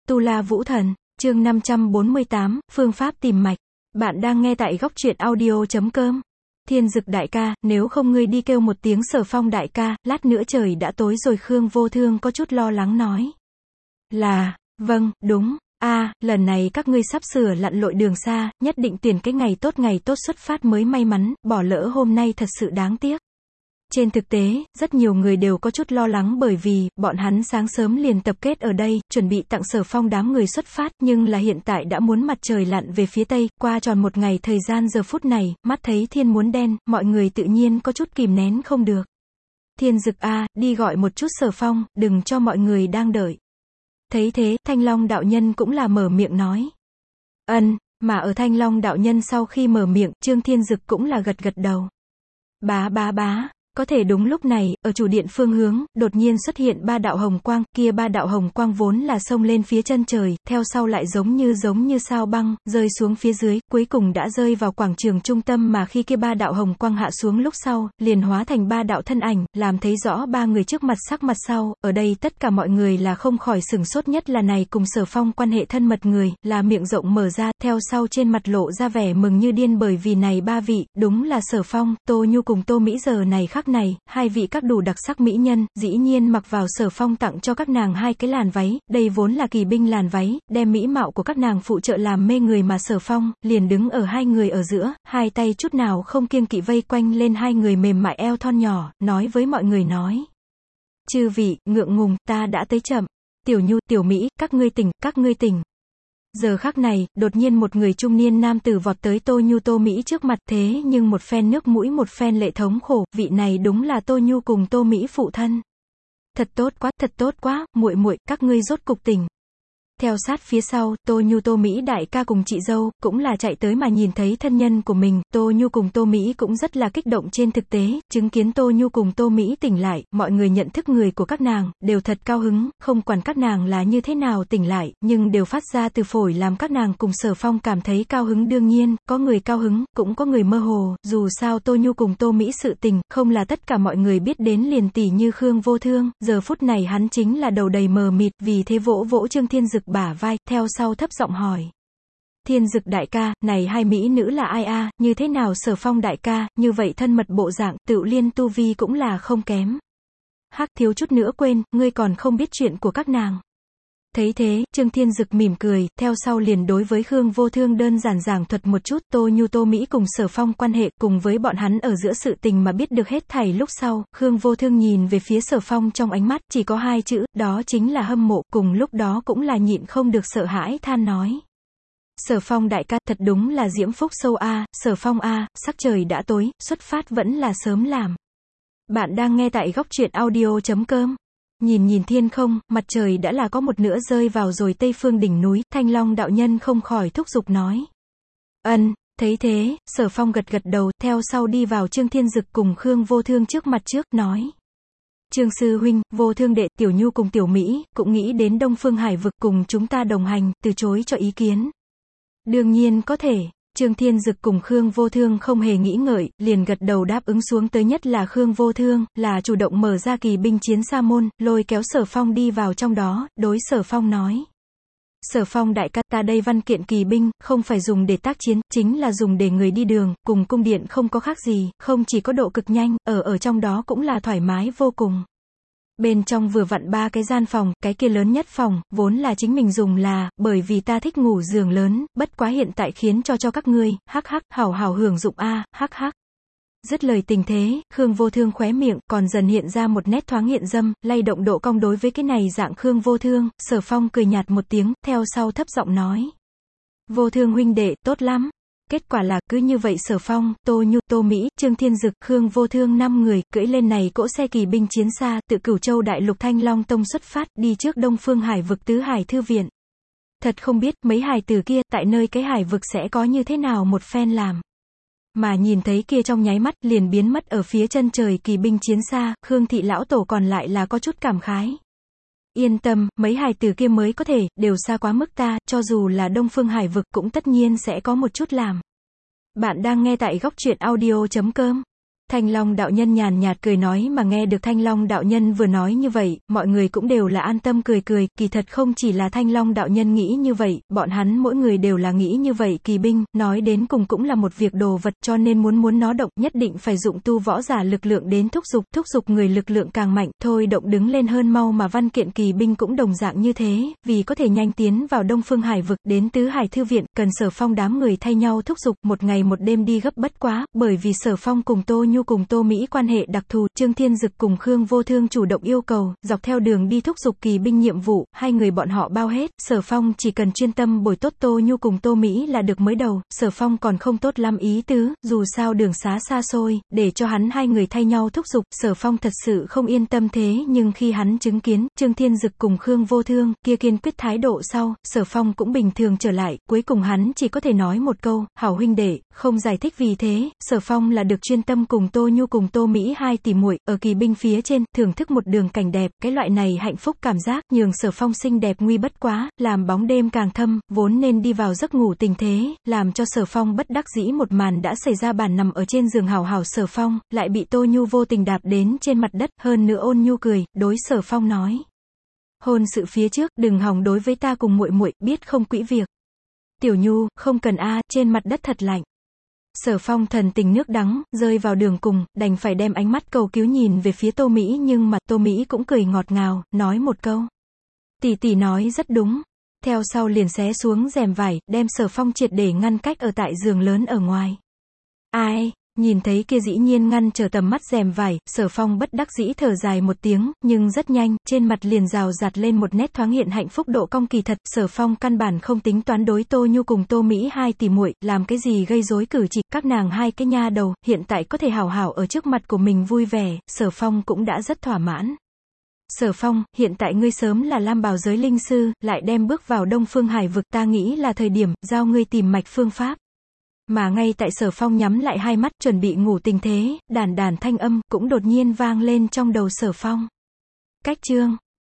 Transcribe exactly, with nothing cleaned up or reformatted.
Tu La Vũ Thần, chương năm trăm bốn mươi tám, phương pháp tìm mạch. Bạn đang nghe tại góc truyện audio chấm com. Thiên Dực đại ca, nếu không ngươi đi kêu một tiếng Sở Phong đại ca, lát nữa trời đã tối rồi. Khương Vô Thương có chút lo lắng nói. Là, vâng, đúng, a à, lần này các ngươi sắp sửa lặn lội đường xa, nhất định tuyển cái ngày tốt ngày tốt xuất phát mới may mắn, bỏ lỡ hôm nay thật sự đáng tiếc. Trên thực tế, rất nhiều người đều có chút lo lắng bởi vì, bọn hắn sáng sớm liền tập kết ở đây, chuẩn bị tặng Sở Phong đám người xuất phát, nhưng là hiện tại đã muốn mặt trời lặn về phía tây, qua tròn một ngày thời gian giờ phút này, mắt thấy thiên muốn đen, mọi người tự nhiên có chút kìm nén không được. Thiên Dực a, đi gọi một chút Sở Phong, đừng cho mọi người đang đợi. Thấy thế, Thanh Long đạo nhân cũng là mở miệng nói. Ân, mà ở Thanh Long đạo nhân sau khi mở miệng, Trương Thiên Dực cũng là gật gật đầu. Bá bá bá. Có thể đúng lúc này, ở chủ điện phương hướng, đột nhiên xuất hiện ba đạo hồng quang, kia ba đạo hồng quang vốn là xông lên phía chân trời, theo sau lại giống như giống như sao băng, rơi xuống phía dưới, cuối cùng đã rơi vào quảng trường trung tâm mà khi kia ba đạo hồng quang hạ xuống lúc sau, liền hóa thành ba đạo thân ảnh, làm thấy rõ ba người trước mặt sắc mặt sau, ở đây tất cả mọi người là không khỏi sửng sốt, nhất là này cùng Sở Phong quan hệ thân mật người, là miệng rộng mở ra, theo sau trên mặt lộ ra vẻ mừng như điên bởi vì này ba vị, đúng là Sở Phong, Tô Nhu cùng Tô Mỹ giờ này khắc này, hai vị các đủ đặc sắc mỹ nhân, dĩ nhiên mặc vào Sở Phong tặng cho các nàng hai cái làn váy, đây vốn là kỳ binh làn váy, đem mỹ mạo của các nàng phụ trợ làm mê người mà Sở Phong, liền đứng ở hai người ở giữa, hai tay chút nào không kiêng kỵ vây quanh lên hai người mềm mại eo thon nhỏ, nói với mọi người nói. Chư vị, ngượng ngùng, ta đã tới chậm. Tiểu Nhu, Tiểu Mỹ, các ngươi tỉnh, các ngươi tỉnh. Giờ khắc này, đột nhiên một người trung niên nam tử vọt tới Tô Nhu Tô Mỹ trước mặt, thế nhưng một phen nước mũi một phen lệ thống khổ, vị này đúng là Tô Nhu cùng Tô Mỹ phụ thân. Thật tốt quá, thật tốt quá, muội muội, các ngươi rốt cục tỉnh. Theo sát phía sau, Tô Nhu Tô Mỹ đại ca cùng chị dâu, cũng là chạy tới mà nhìn thấy thân nhân của mình, Tô Nhu cùng Tô Mỹ cũng rất là kích động trên thực tế, chứng kiến Tô Nhu cùng Tô Mỹ tỉnh lại, mọi người nhận thức người của các nàng, đều thật cao hứng, không quản các nàng là như thế nào tỉnh lại, nhưng đều phát ra từ phổi làm các nàng cùng Sở Phong cảm thấy cao hứng đương nhiên, có người cao hứng, cũng có người mơ hồ, dù sao Tô Nhu cùng Tô Mỹ sự tình, không là tất cả mọi người biết đến liền tỷ như Khương Vô Thương, giờ phút này hắn chính là đầu đầy mờ mịt, vì thế vỗ vỗ Trương Thiên Dực bả vai, theo sau thấp giọng hỏi. Thiên Dực đại ca, này hai mỹ nữ là ai a, như thế nào Sở Phong đại ca, như vậy thân mật bộ dạng, Tựu Liên tu vi cũng là không kém. Hắc, thiếu chút nữa quên, ngươi còn không biết chuyện của các nàng. Thấy thế, Trương Thiên Dực mỉm cười, theo sau liền đối với Khương Vô Thương đơn giản giảng thuật một chút Tô Nhu Tô Mỹ cùng Sở Phong quan hệ, cùng với bọn hắn ở giữa sự tình mà biết được hết thảy lúc sau, Khương Vô Thương nhìn về phía Sở Phong trong ánh mắt, chỉ có hai chữ, đó chính là hâm mộ, cùng lúc đó cũng là nhịn không được sợ hãi than nói. Sở Phong đại ca, thật đúng là diễm phúc sâu a, Sở Phong a, sắc trời đã tối, xuất phát vẫn là sớm làm. Bạn đang nghe tại góc truyện audio chấm com. Nhìn nhìn thiên không, mặt trời đã là có một nửa rơi vào rồi tây phương đỉnh núi, Thanh Long đạo nhân không khỏi thúc giục nói. Ân, thấy thế, Sở Phong gật gật đầu, theo sau đi vào Trương Thiên Dực cùng Khương Vô Thương trước mặt trước, nói. Trương sư huynh, Vô Thương đệ, Tiểu Nhu cùng Tiểu Mỹ, cũng nghĩ đến Đông Phương Hải vực cùng chúng ta đồng hành, từ chối cho ý kiến. Đương nhiên có thể. Trương Thiên Dực cùng Khương Vô Thương không hề nghĩ ngợi, liền gật đầu đáp ứng xuống tới, nhất là Khương Vô Thương, là chủ động mở ra kỳ binh chiến sa môn, lôi kéo Sở Phong đi vào trong đó, đối Sở Phong nói. Sở Phong đại ca, ta đây văn kiện kỳ binh, không phải dùng để tác chiến, chính là dùng để người đi đường, cùng cung điện không có khác gì, không chỉ có độ cực nhanh, ở ở trong đó cũng là thoải mái vô cùng. Bên trong vừa vặn ba cái gian phòng, cái kia lớn nhất phòng, vốn là chính mình dùng là, bởi vì ta thích ngủ giường lớn, bất quá hiện tại khiến cho cho các ngươi, hắc hắc, hảo hảo hưởng dụng a, hắc hắc. Dứt lời tình thế, Khương Vô Thương khóe miệng, còn dần hiện ra một nét thoáng hiện dâm, lay động độ cong đối với cái này dạng Khương Vô Thương, Sở Phong cười nhạt một tiếng, theo sau thấp giọng nói. Vô Thương huynh đệ, tốt lắm. Kết quả là, cứ như vậy Sở Phong, Tô Nhu, Tô Mỹ, Trương Thiên Dực, Khương Vô Thương năm người, cưỡi lên này cỗ xe kỳ binh chiến xa, tự Cửu Châu Đại Lục Thanh Long Tông xuất phát, đi trước Đông Phương Hải vực Tứ Hải Thư Viện. Thật không biết, mấy hài tử kia, tại nơi cái hải vực sẽ có như thế nào một phen làm. Mà nhìn thấy kia trong nháy mắt, liền biến mất ở phía chân trời kỳ binh chiến xa, Khương thị lão tổ còn lại là có chút cảm khái. Yên tâm, mấy hài tử kia mới có thể, đều xa quá mức ta, cho dù là Đông Phương Hải vực cũng tất nhiên sẽ có một chút làm. Bạn đang nghe tại góc truyện audio chấm com. Thanh Long đạo nhân nhàn nhạt cười nói mà nghe được Thanh Long đạo nhân vừa nói như vậy, mọi người cũng đều là an tâm cười cười, kỳ thật không chỉ là Thanh Long đạo nhân nghĩ như vậy, bọn hắn mỗi người đều là nghĩ như vậy, kỳ binh, nói đến cùng cũng là một việc đồ vật, cho nên muốn muốn nó động, nhất định phải dụng tu võ giả lực lượng đến thúc giục, thúc giục người lực lượng càng mạnh, thôi động đứng lên hơn mau mà văn kiện kỳ binh cũng đồng dạng như thế, vì có thể nhanh tiến vào Đông Phương Hải vực, đến Tứ Hải Thư viện, cần Sở Phong đám người thay nhau thúc giục, một ngày một đêm đi gấp bất quá, bởi vì Sở Phong cùng Tô Nhu cùng Tô Mỹ quan hệ đặc thù, Trương Thiên Dực cùng Khương Vô Thương chủ động yêu cầu, dọc theo đường đi thúc giục kỳ binh nhiệm vụ, hai người bọn họ bao hết, Sở Phong chỉ cần chuyên tâm bồi tốt Tô Nhu cùng Tô Mỹ là được. Mới đầu, Sở Phong còn không tốt lắm ý tứ, dù sao đường xá xa xôi, để cho hắn hai người thay nhau thúc giục, Sở Phong thật sự không yên tâm thế, nhưng khi hắn chứng kiến, Trương Thiên Dực cùng Khương Vô Thương, kia kiên quyết thái độ sau, Sở Phong cũng bình thường trở lại, cuối cùng hắn chỉ có thể nói một câu, hảo huynh đệ, không giải thích. Vì thế, Sở Phong là được chuyên tâm cùng Tô Nhu cùng Tô Mỹ hai tỷ muội ở kỳ binh phía trên, thưởng thức một đường cảnh đẹp, cái loại này hạnh phúc cảm giác, nhường Sở Phong xinh đẹp nguy bất quá, làm bóng đêm càng thâm, vốn nên đi vào giấc ngủ tình thế, làm cho Sở Phong bất đắc dĩ một màn đã xảy ra, bàn nằm ở trên giường hảo hảo Sở Phong, lại bị Tô Nhu vô tình đạp đến trên mặt đất, hơn nữa Ôn Nhu cười, đối Sở Phong nói. Hôn sự phía trước, đừng hòng đối với ta cùng muội muội, biết không quỹ việc. Tiểu Nhu, không cần a, trên mặt đất thật lạnh. Sở Phong thần tình nước đắng, rơi vào đường cùng, đành phải đem ánh mắt cầu cứu nhìn về phía Tô Mỹ, nhưng mà Tô Mỹ cũng cười ngọt ngào, nói một câu. Tỷ tỷ nói rất đúng. Theo sau liền xé xuống rèm vải, đem Sở Phong triệt để ngăn cách ở tại giường lớn ở ngoài. Ai? Nhìn thấy kia dĩ nhiên ngăn trở tầm mắt rèm vải, Sở Phong bất đắc dĩ thở dài một tiếng, nhưng rất nhanh, trên mặt liền rào rạt lên một nét thoáng hiện hạnh phúc độ cong. Kỳ thật, Sở Phong căn bản không tính toán đối Tô Nhu cùng Tô Mỹ hai tỷ muội làm cái gì gây rối cử chỉ, các nàng hai cái nha đầu, hiện tại có thể hảo hảo ở trước mặt của mình vui vẻ, Sở Phong cũng đã rất thỏa mãn. Sở Phong, hiện tại ngươi sớm là Lam Bảo giới linh sư, lại đem bước vào Đông Phương Hải vực, ta nghĩ là thời điểm, giao ngươi tìm mạch phương pháp. Mà ngay tại Sở Phong nhắm lại hai mắt, chuẩn bị ngủ tình thế, đàn đàn thanh âm, cũng đột nhiên vang lên trong đầu Sở Phong. Cách chương